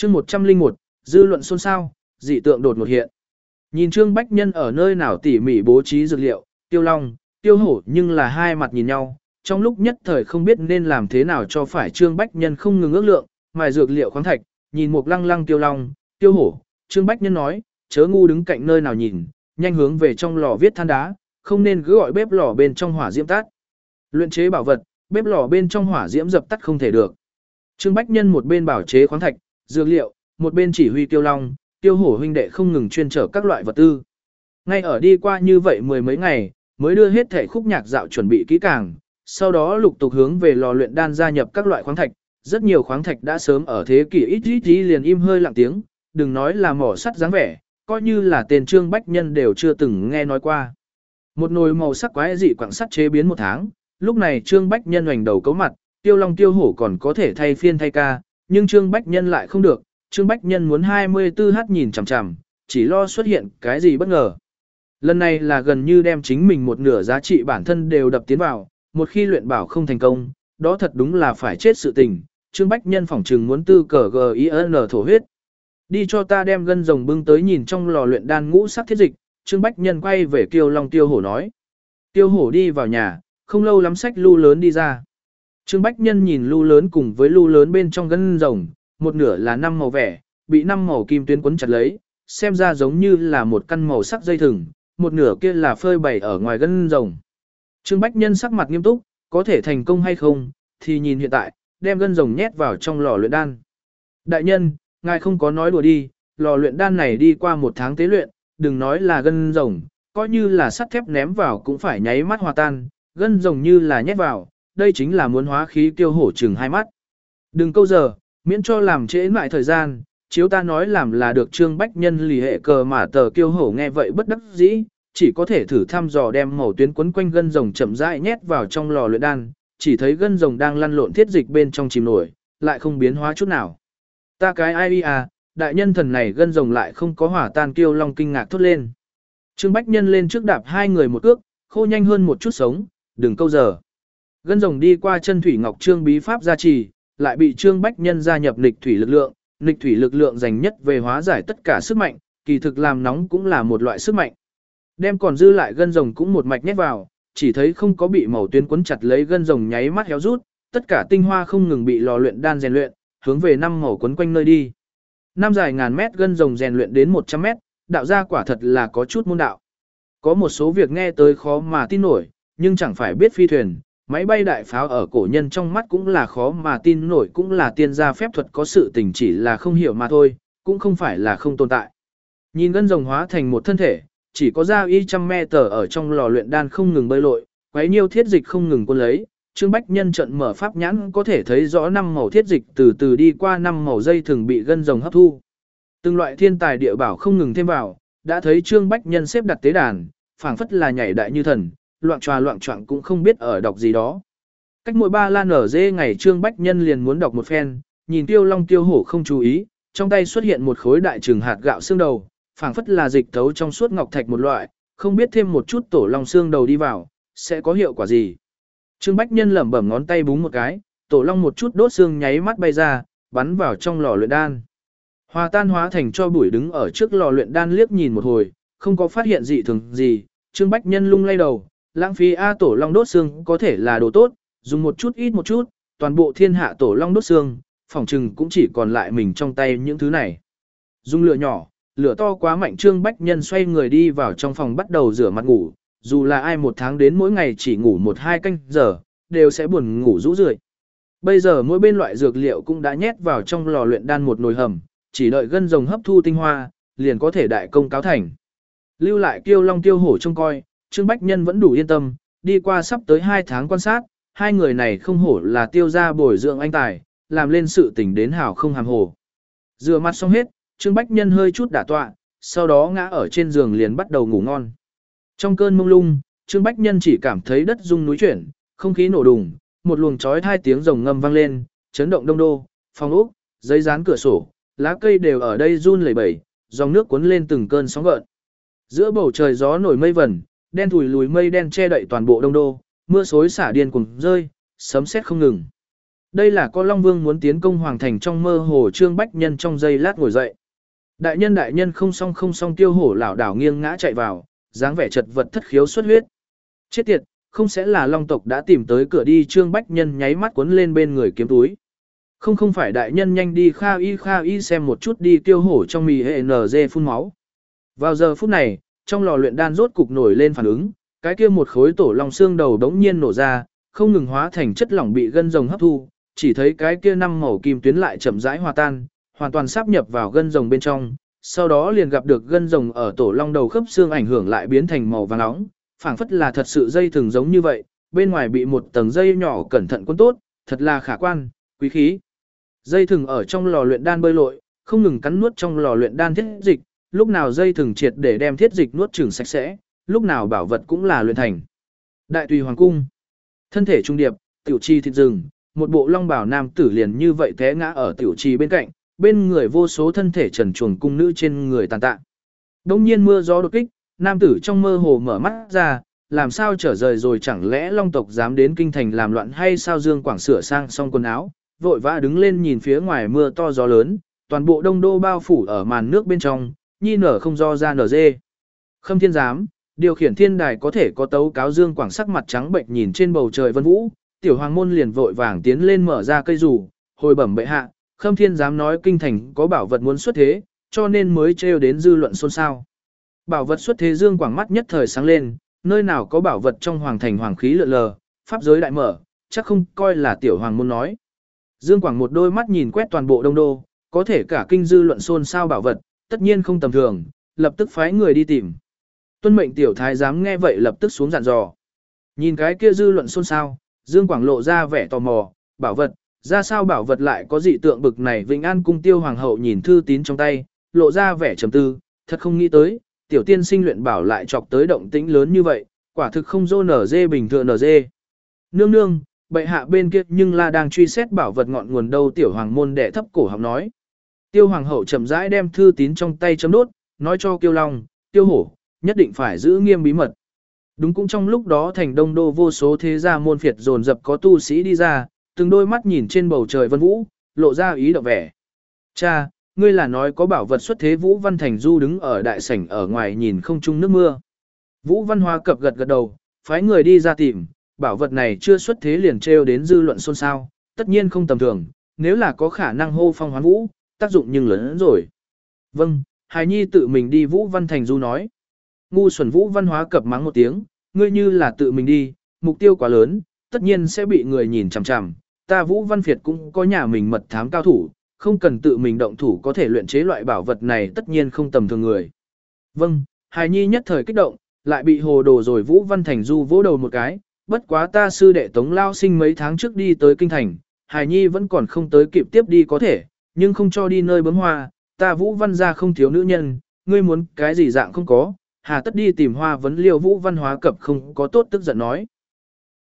chương 101, dư luận xôn xao, dị tượng đột ngột hiện. Nhìn Trương Bách Nhân ở nơi nào tỉ mỉ bố trí dược liệu, Tiêu Long, Tiêu Hổ nhưng là hai mặt nhìn nhau, trong lúc nhất thời không biết nên làm thế nào cho phải Trương Bách Nhân không ngừng ước lượng, mài dược liệu khoáng thạch, nhìn Mục Lăng Lăng Tiêu Long, Tiêu Hổ, Trương Bách Nhân nói, chớ ngu đứng cạnh nơi nào nhìn, nhanh hướng về trong lò viết than đá, không nên cứ gọi bếp lò bên trong hỏa diễm tắt. Luyện chế bảo vật, bếp lò bên trong hỏa diễm dập tắt không thể được. Trương Bách Nhân một bên bảo chế khoáng thạch, dược liệu, một bên chỉ huy Tiêu Long, Tiêu Hổ huynh đệ không ngừng chuyên trở các loại vật tư. Ngay ở đi qua như vậy mười mấy ngày, mới đưa hết thể khúc nhạc dạo chuẩn bị kỹ càng, sau đó lục tục hướng về lò luyện đan gia nhập các loại khoáng thạch, rất nhiều khoáng thạch đã sớm ở thế kỷ ít liền im hơi lặng tiếng, đừng nói là mỏ sắt dáng vẻ, coi như là tên Trương Bách Nhân đều chưa từng nghe nói qua. Một nồi màu sắc quái dị quặng sắt chế biến một tháng, lúc này Trương Bách Nhân hoành đầu cấu mặt, Tiêu Long Tiêu Hổ còn có thể thay phiên thay ca, nhưng Trương Bách Nhân lại không được, Trương Bách Nhân muốn 24h nhìn chằm chằm, chỉ lo xuất hiện cái gì bất ngờ. Lần này là gần như đem chính mình một nửa giá trị bản thân đều đập tiến vào, một khi luyện bảo không thành công, đó thật đúng là phải chết sự tình. Trương Bách Nhân phỏng trừng muốn tư cờ GIN thổ huyết. Đi cho ta đem gân rồng bưng tới nhìn trong lò luyện đan ngũ sắc thiết dịch, Trương Bách Nhân quay về Tiêu Long Tiêu Hổ nói. Tiêu Hổ đi vào nhà, không lâu lắm xách lu lớn đi ra. Trương Bách Nhân nhìn lu lớn cùng với lu lớn bên trong gân rồng, một nửa là 5 màu vẻ, bị 5 màu kim tuyến quấn chặt lấy, xem ra giống như là một căn màu sắc dây thừng, một nửa kia là phơi bày ở ngoài gân rồng. Trương Bách Nhân sắc mặt nghiêm túc, có thể thành công hay không, thì nhìn hiện tại, đem gân rồng nhét vào trong lò luyện đan. Đại nhân, ngài không có nói đùa đi, lò luyện đan này đi qua 1 tháng tế luyện, đừng nói là gân rồng, coi như là sắt thép ném vào cũng phải nháy mắt hòa tan, gân rồng như là nhét vào, đây chính là muốn hóa khí Tiêu Hổ chừng 2 mắt. Đừng câu giờ, miễn cho làm trễ lại thời gian, chiếu ta nói làm là được. Trương Bách Nhân lì hệ cờ mà tờ Tiêu Hổ nghe vậy bất đắc dĩ, chỉ có thể thử thăm dò đem màu tuyến quấn quanh gân rồng chậm rãi nhét vào trong lò luyện đan, chỉ thấy gân rồng đang lăn lộn thiết dịch bên trong chìm nổi, lại không biến hóa chút nào. Ta cái ai à, đại nhân thần này gân rồng lại không có hỏa tan. Kiêu Long kinh ngạc thốt lên. Trương Bách Nhân lên trước đạp hai người một cước, khô nhanh hơn một chút sống, đừng câu giờ. Gân rồng đi qua chân thủy ngọc trương bí pháp gia trì, lại bị Trương Bách Nhân gia nhập nghịch thủy lực lượng dành nhất về hóa giải tất cả sức mạnh, kỳ thực làm nóng cũng là một loại sức mạnh. Đem còn dư lại gân rồng cũng một mạch nhét vào, chỉ thấy không có bị màu tuyến quấn chặt lấy gân rồng nháy mắt héo rút, tất cả tinh hoa không ngừng bị lò luyện đan rèn luyện, hướng về 5 màu quấn quanh nơi đi. Năm dài ngàn mét gân rồng rèn luyện đến 100 mét, đạo ra quả thật là có chút môn đạo. Có một số việc nghe tới khó mà tin nổi, nhưng chẳng phải biết phi thuyền, máy bay đại pháo ở cổ nhân trong mắt cũng là khó mà tin nổi, cũng là tiên gia phép thuật, có sự tình chỉ là không hiểu mà thôi, cũng không phải là không tồn tại. Nhìn gân rồng hóa thành một thân thể, chỉ có ra y trăm me tờ ở trong lò luyện đan không ngừng bơi lội, quấy nhiêu thiết dịch không ngừng cuốn lấy. Trương Bách Nhân trận mở pháp nhãn có thể thấy rõ 5 màu thiết dịch từ từ đi qua 5 màu dây thường bị gân rồng hấp thu. Từng loại thiên tài địa bảo không ngừng thêm vào, đã thấy Trương Bách Nhân xếp đặt tế đàn, phảng phất là nhảy đại như thần, loạn choạng cũng không biết ở đọc gì đó. Cách mỗi 3 lan ở dê ngày Trương Bách Nhân liền muốn đọc một phen, nhìn Tiêu Long Tiêu Hổ không chú ý, trong tay xuất hiện một khối đại trừng hạt gạo xương đầu, phảng phất là dịch thấu trong suốt ngọc thạch một loại, không biết thêm một chút tổ long xương đầu đi vào, sẽ có hiệu quả gì. Trương Bách Nhân lẩm bẩm ngón tay búng một cái, tổ long một chút đốt xương nháy mắt bay ra, bắn vào trong lò luyện đan. Hòa tan hóa thành cho bụi đứng ở trước lò luyện đan liếc nhìn một hồi, không có phát hiện dị thường gì. Trương Bách Nhân lung lay đầu, lãng phí tổ long đốt xương có thể là đồ tốt, dùng một chút ít một chút, toàn bộ thiên hạ tổ long đốt xương, phỏng chừng cũng chỉ còn lại mình trong tay những thứ này. Dùng lửa nhỏ, lửa to quá mạnh. Trương Bách Nhân xoay người đi vào trong phòng bắt đầu rửa mặt ngủ, dù là ai 1 tháng đến mỗi ngày chỉ ngủ 1-2 canh giờ, đều sẽ buồn ngủ rũ rượi. Bây giờ mỗi bên loại dược liệu cũng đã nhét vào trong lò luyện đan một nồi hầm, chỉ đợi gân rồng hấp thu tinh hoa, liền có thể đại công cáo thành. Lưu lại Kiêu Long Tiêu Hổ trông coi, Trương Bách Nhân vẫn đủ yên tâm, đi qua sắp tới 2 tháng quan sát, hai người này không hổ là Tiêu gia bồi dưỡng anh tài, làm lên sự tình đến hảo không hàm hồ. Rửa mặt xong hết, Trương Bách Nhân hơi chút đả tọa, sau đó ngã ở trên giường liền bắt đầu ngủ ngon. Trong cơn mông lung, Trương Bách Nhân chỉ cảm thấy đất rung núi chuyển, không khí nổ đùng, một luồng chói tai tiếng rồng ngâm vang lên, chấn động đông đô, phòng ốc, giấy dán cửa sổ, lá cây đều ở đây run lẩy bẩy, dòng nước cuốn lên từng cơn sóng gợn. Giữa bầu trời gió nổi mây vẩn, đen thùi lùi mây đen che đậy toàn bộ đông đô, mưa xối xả điên cuồng rơi, sấm sét không ngừng. Đây là có Long Vương muốn tiến công hoàng thành trong mơ hồ. Trương Bách Nhân trong giây lát ngồi dậy. Đại nhân không xong. Tiêu Hổ lảo đảo nghiêng ngã chạy vào, dáng vẻ chật vật thất khiếu xuất huyết. Chết tiệt, không sẽ là Long tộc đã tìm tới cửa đi. Trương Bách Nhân nháy mắt cuốn lên bên người kiếm túi. Không phải đại nhân, nhanh đi Kha y xem một chút đi. Tiêu Hổ trong mì hệ NG phun máu. Vào giờ phút này, trong lò luyện đan rốt cục nổi lên phản ứng, cái kia một khối tổ long xương đầu đống nhiên nổ ra, không ngừng hóa thành chất lỏng bị gân rồng hấp thu, chỉ thấy cái kia năm màu kim tuyến lại chậm rãi hòa tan, hoàn toàn sáp nhập vào gân rồng bên trong, sau đó liền gặp được gân rồng ở tổ long đầu khớp xương ảnh hưởng lại biến thành màu vàng nóng, phảng phất là thật sự dây thừng giống như vậy, bên ngoài bị một tầng dây nhỏ cẩn thận quân tốt, thật là khả quan, quý khí. Dây thừng ở trong lò luyện đan bơi lội, không ngừng cắn nuốt trong lò luyện đan thiết dịch, lúc nào dây thừng triệt để đem thiết dịch nuốt chửng sạch sẽ, lúc nào bảo vật cũng là luyện thành. Đại tùy hoàng cung, thân thể trung điệp, tiểu trì thịt rừng, một bộ long bào nam tử liền như vậy té ngã ở tiểu trì bên cạnh, bên người vô số thân thể trần truồng cung nữ trên người tàn tạ. Đông nhiên mưa gió đột kích, nam tử trong mơ hồ mở mắt ra, làm sao trở rời rồi, chẳng lẽ long tộc dám đến kinh thành làm loạn hay sao? Dương Quảng sửa sang xong quần áo, vội vã đứng lên nhìn phía ngoài mưa to gió lớn, toàn bộ đông đô bao phủ ở màn nước bên trong, nhi nở không do ra nở dê. Khâm thiên giám, điều khiển thiên đài có thể có tấu cáo. Dương Quảng sắc mặt trắng bệnh nhìn trên bầu trời vân vũ, tiểu hoàng môn liền vội vàng tiến lên mở ra cây rủ, hồi bẩm bệ hạ, Khâm thiên giám nói kinh thành có bảo vật muốn xuất thế, cho nên mới trêu đến dư luận xôn xao. Bảo vật xuất thế? Dương Quảng mắt nhất thời sáng lên, nơi nào có bảo vật trong hoàng thành hoàng khí lượn lờ, pháp giới đại mở, chắc không coi là tiểu hoàng môn nói. Dương Quảng một đôi mắt nhìn quét toàn bộ đông đô, có thể cả kinh dư luận xôn xao bảo vật, tất nhiên không tầm thường, lập tức phái người đi tìm. Tuân mệnh tiểu thái giám nghe vậy lập tức xuống dặn dò. Nhìn cái kia dư luận xôn xao, Dương Quảng lộ ra vẻ tò mò, bảo vật, ra sao bảo vật lại có dị tượng bực này? Vĩnh An cung Tiêu hoàng hậu nhìn thư tín trong tay, lộ ra vẻ trầm tư, thật không nghĩ tới, tiểu tiên sinh luyện bảo lại chọc tới động tĩnh lớn như vậy, quả thực không dô nở dê bình thường nở dê. Nương nương, bệ hạ bên kia nhưng là đang truy xét bảo vật ngọn nguồn đâu? Tiểu hoàng môn đệ thấp cổ học nói. Tiêu hoàng hậu chậm rãi đem thư tín trong tay chấm đốt, nói cho Kiêu Long, Tiêu Hổ, nhất định phải giữ nghiêm bí mật. Đúng, cũng trong lúc đó thành đông đô vô số thế gia môn phiệt dồn dập có tu sĩ đi ra, từng đôi mắt nhìn trên bầu trời vân vũ, lộ ra ý động vẻ. Cha, ngươi là nói có bảo vật xuất thế? Vũ Văn Thành Du đứng ở đại sảnh ở ngoài nhìn không trung nước mưa. Vũ Văn Hoa cập gật đâu, phái người đi ra tìm, bảo vật này chưa xuất thế liền trêu đến dư luận xôn xao, tất nhiên không tầm thường, nếu là có khả năng hô phong hoán vũ, tác dụng nhưng lớn hơn rồi. Vâng, hài nhi tự mình đi. Vũ Văn Thành Du nói. Ngu xuẩn! Vũ Văn Hóa cập mắng một tiếng, ngươi như là tự mình đi, mục tiêu quá lớn, tất nhiên sẽ bị người nhìn chằm chằm. Ta Vũ Văn Việt cũng có nhà mình mật thám cao thủ, không cần tự mình động thủ có thể luyện chế loại bảo vật này, tất nhiên không tầm thường người. Vâng, hài nhi nhất thời kích động, lại bị hồ đồ rồi. Vũ Văn Thành Du vỗ đầu một cái, bất quá ta sư đệ Tống Lao Sinh mấy tháng trước đi tới kinh thành, hài nhi vẫn còn không tới kịp tiếp đi có thể, nhưng không cho đi nơi bướm hoa, ta Vũ Văn gia không thiếu nữ nhân, ngươi muốn cái gì dạng không có, hà tất đi tìm hoa vấn liêu? Vũ Văn Hóa cập không có tốt tức giận nói.